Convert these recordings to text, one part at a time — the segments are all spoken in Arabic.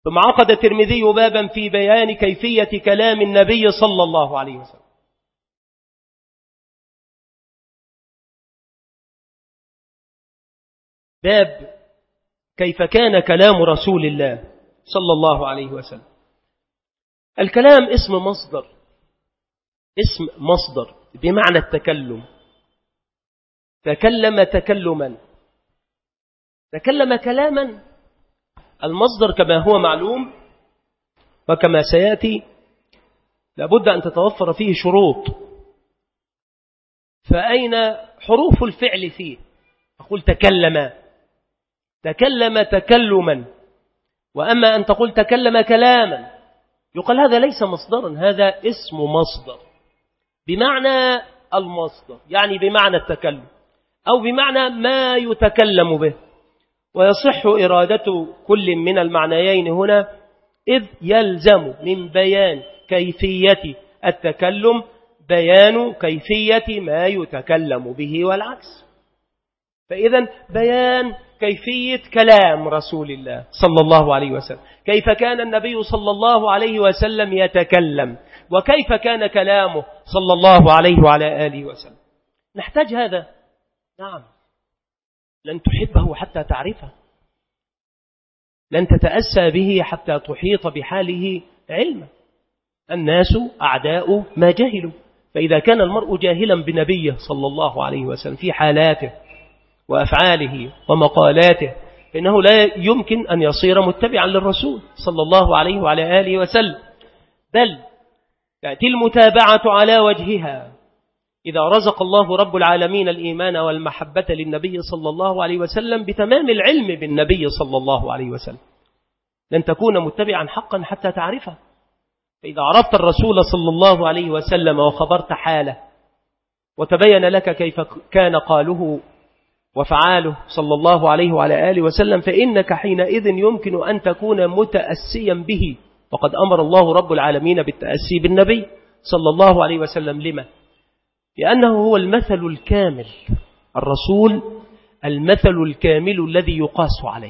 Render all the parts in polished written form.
ثم عقد الترمذي بابا في بيان كيفية كلام النبي صلى الله عليه وسلم. باب كيف كان كلام رسول الله صلى الله عليه وسلم. الكلام اسم مصدر بمعنى التكلم. تكلم تكلما، تكلم كلاما. المصدر كما هو معلوم وكما سيأتي لابد أن تتوفر فيه شروط. فأين حروف الفعل فيه؟ أقول تكلم تكلما، وأما أن تقول تكلم كلاما يقال هذا ليس مصدرا، هذا اسم مصدر بمعنى المصدر، يعني بمعنى التكلم أو بمعنى ما يتكلم به. ويصح إرادة كل من المعنيين هنا، إذ يلزم من بيان كيفية التكلم بيان كيفية ما يتكلم به والعكس. فإذا بيان كيفية كلام رسول الله صلى الله عليه وسلم، كيف كان النبي صلى الله عليه وسلم يتكلم، وكيف كان كلامه صلى الله عليه وعلى آله وسلم. نحتاج هذا؟ نعم. لن تحبه حتى تعرفه، لن تتأسى به حتى تحيط بحاله علما. الناس أعداء ما جهلوا، فإذا كان المرء جاهلا بنبيه صلى الله عليه وسلم في حالاته وأفعاله ومقالاته فإنه لا يمكن أن يصير متبعا للرسول صلى الله عليه وعلى آله وسلم. بل تأتي المتابعة على وجهها إذا رزق الله رب العالمين الإيمان والمحبة للنبي صلى الله عليه وسلم بتمام العلم بالنبي صلى الله عليه وسلم. لن تكون متبعا حقا حتى تعرفه. فإذا عرفت الرسول صلى الله عليه وسلم وخبرت حاله وتبين لك كيف كان قاله وفعاله صلى الله عليه وعلى آله وسلم فإنك حينئذ يمكن أن تكون متأسيا به. وقد أمر الله رب العالمين بالتأسي بالنبي صلى الله عليه وسلم. لما؟ لأنه هو المثل الكامل، الرسول المثل الكامل الذي يقاس عليه.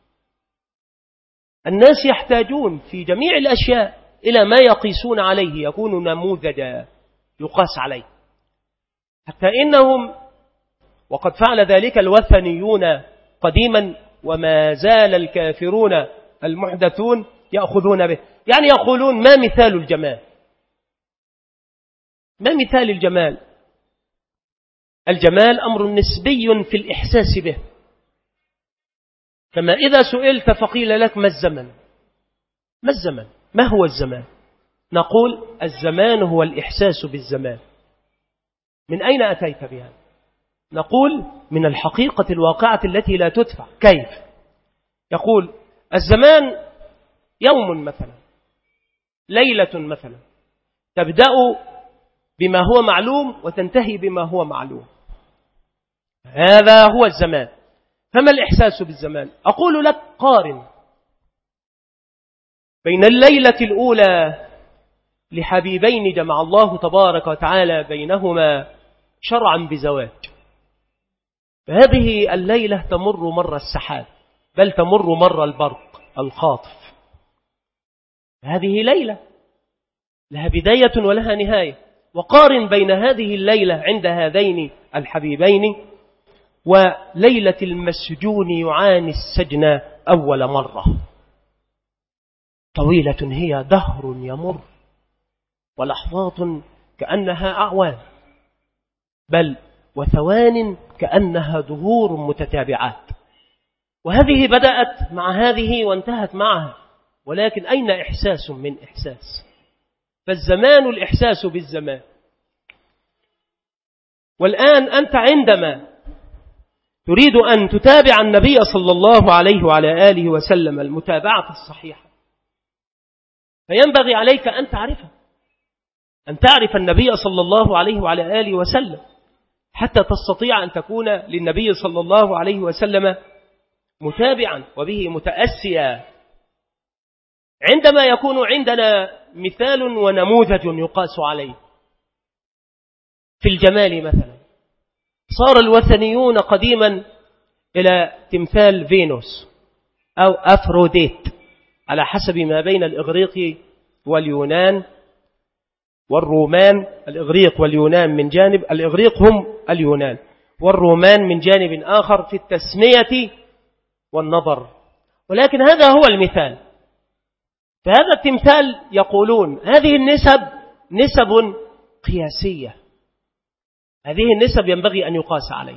الناس يحتاجون في جميع الأشياء إلى ما يقيسون عليه، يكون نموذجا يقاس عليه. حتى إنهم وقد فعل ذلك الوثنيون قديما وما زال الكافرون المحدثون يأخذون به. يعني يقولون ما مثال الجمال؟ ما مثال الجمال؟ الجمال أمر نسبي في الإحساس به. كما إذا سئلت فقيل لك ما الزمن؟ ما الزمن؟ ما هو الزمان؟ نقول الزمان هو الإحساس بالزمان. من أين أتيت بها؟ نقول من الحقيقة الواقعة التي لا تدفع. كيف؟ يقول الزمان يوم مثلا، ليلة مثلا، تبدأ بما هو معلوم وتنتهي بما هو معلوم. هذا هو الزمان. فما الإحساس بالزمان؟ أقول لك قارن بين الليلة الأولى لحبيبين جمع الله تبارك وتعالى بينهما شرعا بزواج. فهذه الليلة تمر مر السحاب، بل تمر مر البرق الخاطف. هذه ليلة لها بداية ولها نهاية. وقارن بين هذه الليلة عند هذين الحبيبين وليلة المسجون يعاني السجن أول مرة. طويلة هي، دهر يمر، ولحظات كأنها أعوام، بل وثوان كأنها دهور متتابعات. وهذه بدأت مع هذه وانتهت معها، ولكن أين إحساس من إحساس؟ فالزمان الإحساس بالزمان. والآن أنت عندما تريد أن تتابع النبي صلى الله عليه وعلى آله وسلم المتابعة الصحيحة، فينبغي عليك أن تعرفه، أن تعرف النبي صلى الله عليه وعلى آله وسلم حتى تستطيع أن تكون للنبي صلى الله عليه وسلم متابعا وبه متأسيا. عندما يكون عندنا مثال ونموذج يقاس عليه في الجمال مثلا، صار الوثنيون قديما إلى تمثال فينوس أو أفروديت على حسب ما بين الإغريق واليونان والرومان. الإغريق واليونان من جانب، الإغريق هم اليونان، والرومان من جانب آخر في التسمية والنظر. ولكن هذا هو المثال. فهذا التمثال يقولون هذه النسب نسب قياسية، هذه النسب ينبغي أن يقاس عليه.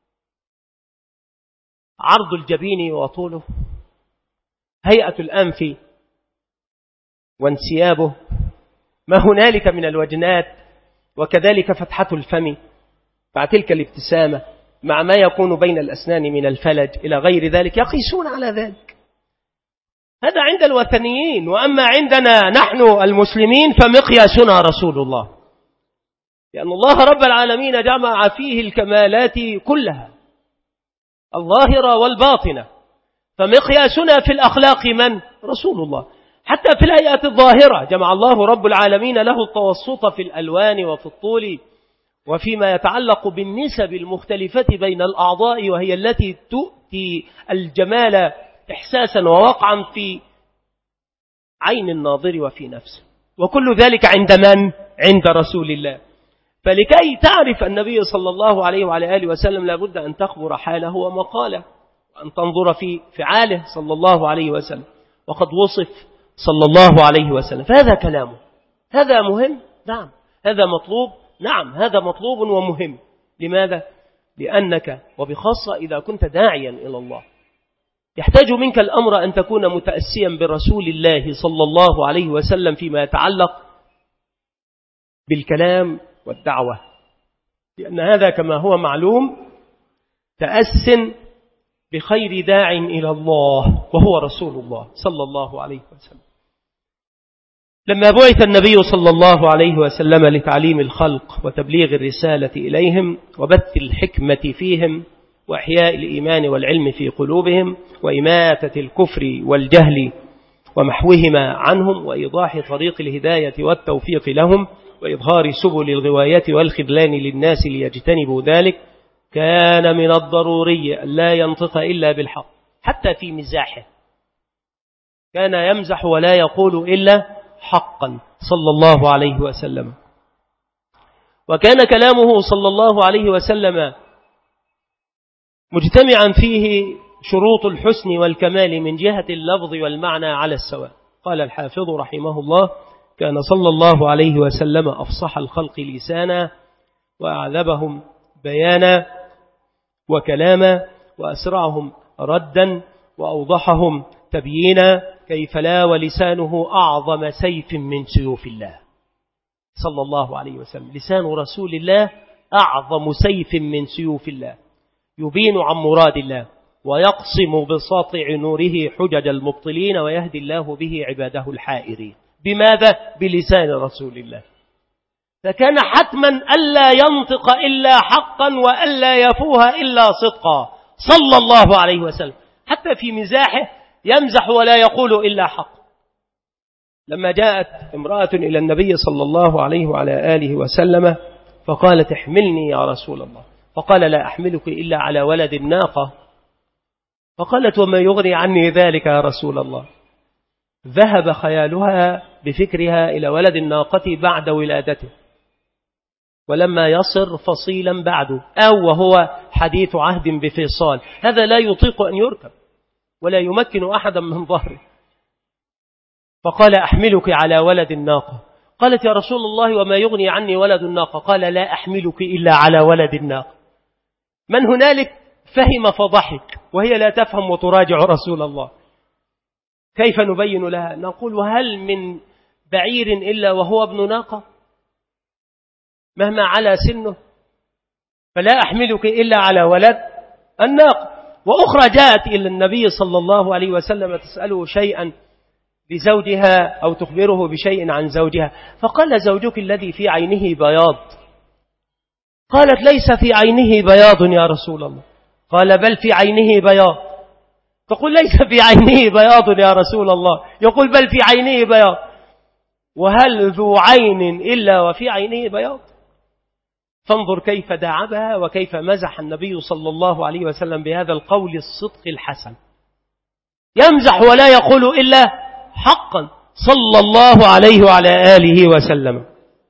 عرض الجبين وطوله، هيئة الأنف وانسيابه، ما هنالك من الوجنات، وكذلك فتحة الفم مع تلك الابتسامة، مع ما يكون بين الأسنان من الفلج إلى غير ذلك، يقيسون على ذلك. هذا عند الوثنيين، وأما عندنا نحن المسلمين فمقياسنا رسول الله، لأن الله رب العالمين جمع فيه الكمالات كلها الظاهرة والباطنة، فمقياسنا في الأخلاق من؟ رسول الله. حتى في الهيئة الظاهرة جمع الله رب العالمين له التوسط في الألوان وفي الطول وفيما يتعلق بالنسب المختلفة بين الأعضاء، وهي التي تؤتي الجمال إحساسا ووقعا في عين الناظر وفي نفسه، وكل ذلك عند من؟ عند رسول الله. فلكي تعرف النبي صلى الله عليه وعلى آله وسلم لابد أن تخبر حاله ومقاله، وأن تنظر في فعاله صلى الله عليه وسلم، وقد وصف صلى الله عليه وسلم. فهذا كلامه، هذا مهم، نعم، هذا مطلوب، نعم، هذا مطلوب ومهم. لماذا؟ لأنك وبخاصة إذا كنت داعيا إلى الله يحتاج منك الأمر أن تكون متأسيا برسول الله صلى الله عليه وسلم فيما يتعلق بالكلام والدعوة، لأن هذا كما هو معلوم تأس بخير داع إلى الله وهو رسول الله صلى الله عليه وسلم. لما بعث النبي صلى الله عليه وسلم لتعليم الخلق وتبليغ الرسالة إليهم وبث الحكمة فيهم وإحياء الإيمان والعلم في قلوبهم وإماتة الكفر والجهل ومحوهما عنهم وإيضاح طريق الهداية والتوفيق لهم وإظهار سبل الغواية والخذلان للناس ليجتنبوا ذلك، كان من الضروري لا ينطق إلا بالحق. حتى في مزاحه كان يمزح ولا يقول إلا حقا صلى الله عليه وسلم. وكان كلامه صلى الله عليه وسلم مجتمعا فيه شروط الحسن والكمال من جهة اللفظ والمعنى على السواء. قال الحافظ رحمه الله: كان صلى الله عليه وسلم أفصح الخلق لسانا وأعذبهم بيانا وكلاما وأسرعهم ردا وأوضحهم تبيينا، كيف لا ولسانه أعظم سيف من سيوف الله صلى الله عليه وسلم. لسان رسول الله أعظم سيف من سيوف الله، يبين عن مراد الله ويقصم بساطع نوره حجج المبطلين ويهدي الله به عباده الحائرين. بماذا؟ بلسان رسول الله. فكان حتما ألا ينطق إلا حقا وألا يفوه إلا صدقا صلى الله عليه وسلم. حتى في مزاحه يمزح ولا يقول إلا حق. لما جاءت امرأة إلى النبي صلى الله عليه وعلى آله وسلم فقالت: احملني يا رسول الله. فقال: لا أحملك إلا على ولد الناقة. فقالت: وما يغني عني ذلك يا رسول الله؟ ذهب خيالها بفكرها إلى ولد الناقة بعد ولادته، ولما يصر فصيلا بعده، أو وهو حديث عهد بفصال، هذا لا يطيق أن يركب ولا يمكن أحدا من ظهره. فقال: أحملك على ولد الناقة. قالت: يا رسول الله وما يغني عني ولد الناقة؟ قال: لا أحملك إلا على ولد الناقة. من هنالك فهم فضحك وهي لا تفهم وتراجع رسول الله. كيف نبين لها؟ نقول: وهل من بعير إلا وهو ابن ناقة مهما على سنه؟ فلا أحملك إلا على ولد الناقة. وأخرى جاءت إلى النبي صلى الله عليه وسلم تسأله شيئا بزوجها أو تخبره بشيء عن زوجها، فقال: زوجك الذي في عينه بياض. قالت: ليس في عينه بياض يا رسول الله. قال: بل في عينه بياض. تقول: ليس في عينه بياض يا رسول الله. يقول: بل في عينه بياض. وهل ذو عين إلا وفي عينه بياض؟ فانظر كيف داعبها وكيف مزح النبي صلى الله عليه وسلم بهذا القول الصدق الحسن. يمزح ولا يقول إلا حقا صلى الله عليه وعلى آله وسلم.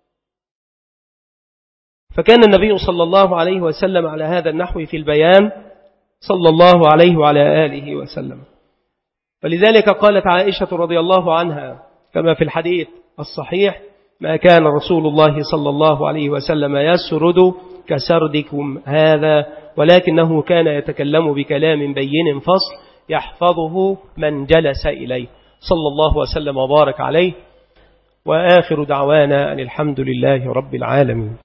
فكان النبي صلى الله عليه وسلم على هذا النحو في البيان صلى الله عليه وعلى آله وسلم. فلذلك قالت عائشة رضي الله عنها كما في الحديث الصحيح: ما كان رسول الله صلى الله عليه وسلم يسرد كسردكم هذا، ولكنه كان يتكلم بكلام بين فصل يحفظه من جلس إليه، صلى الله وسلم وبارك عليه. وآخر دعوانا أن الحمد لله رب العالمين.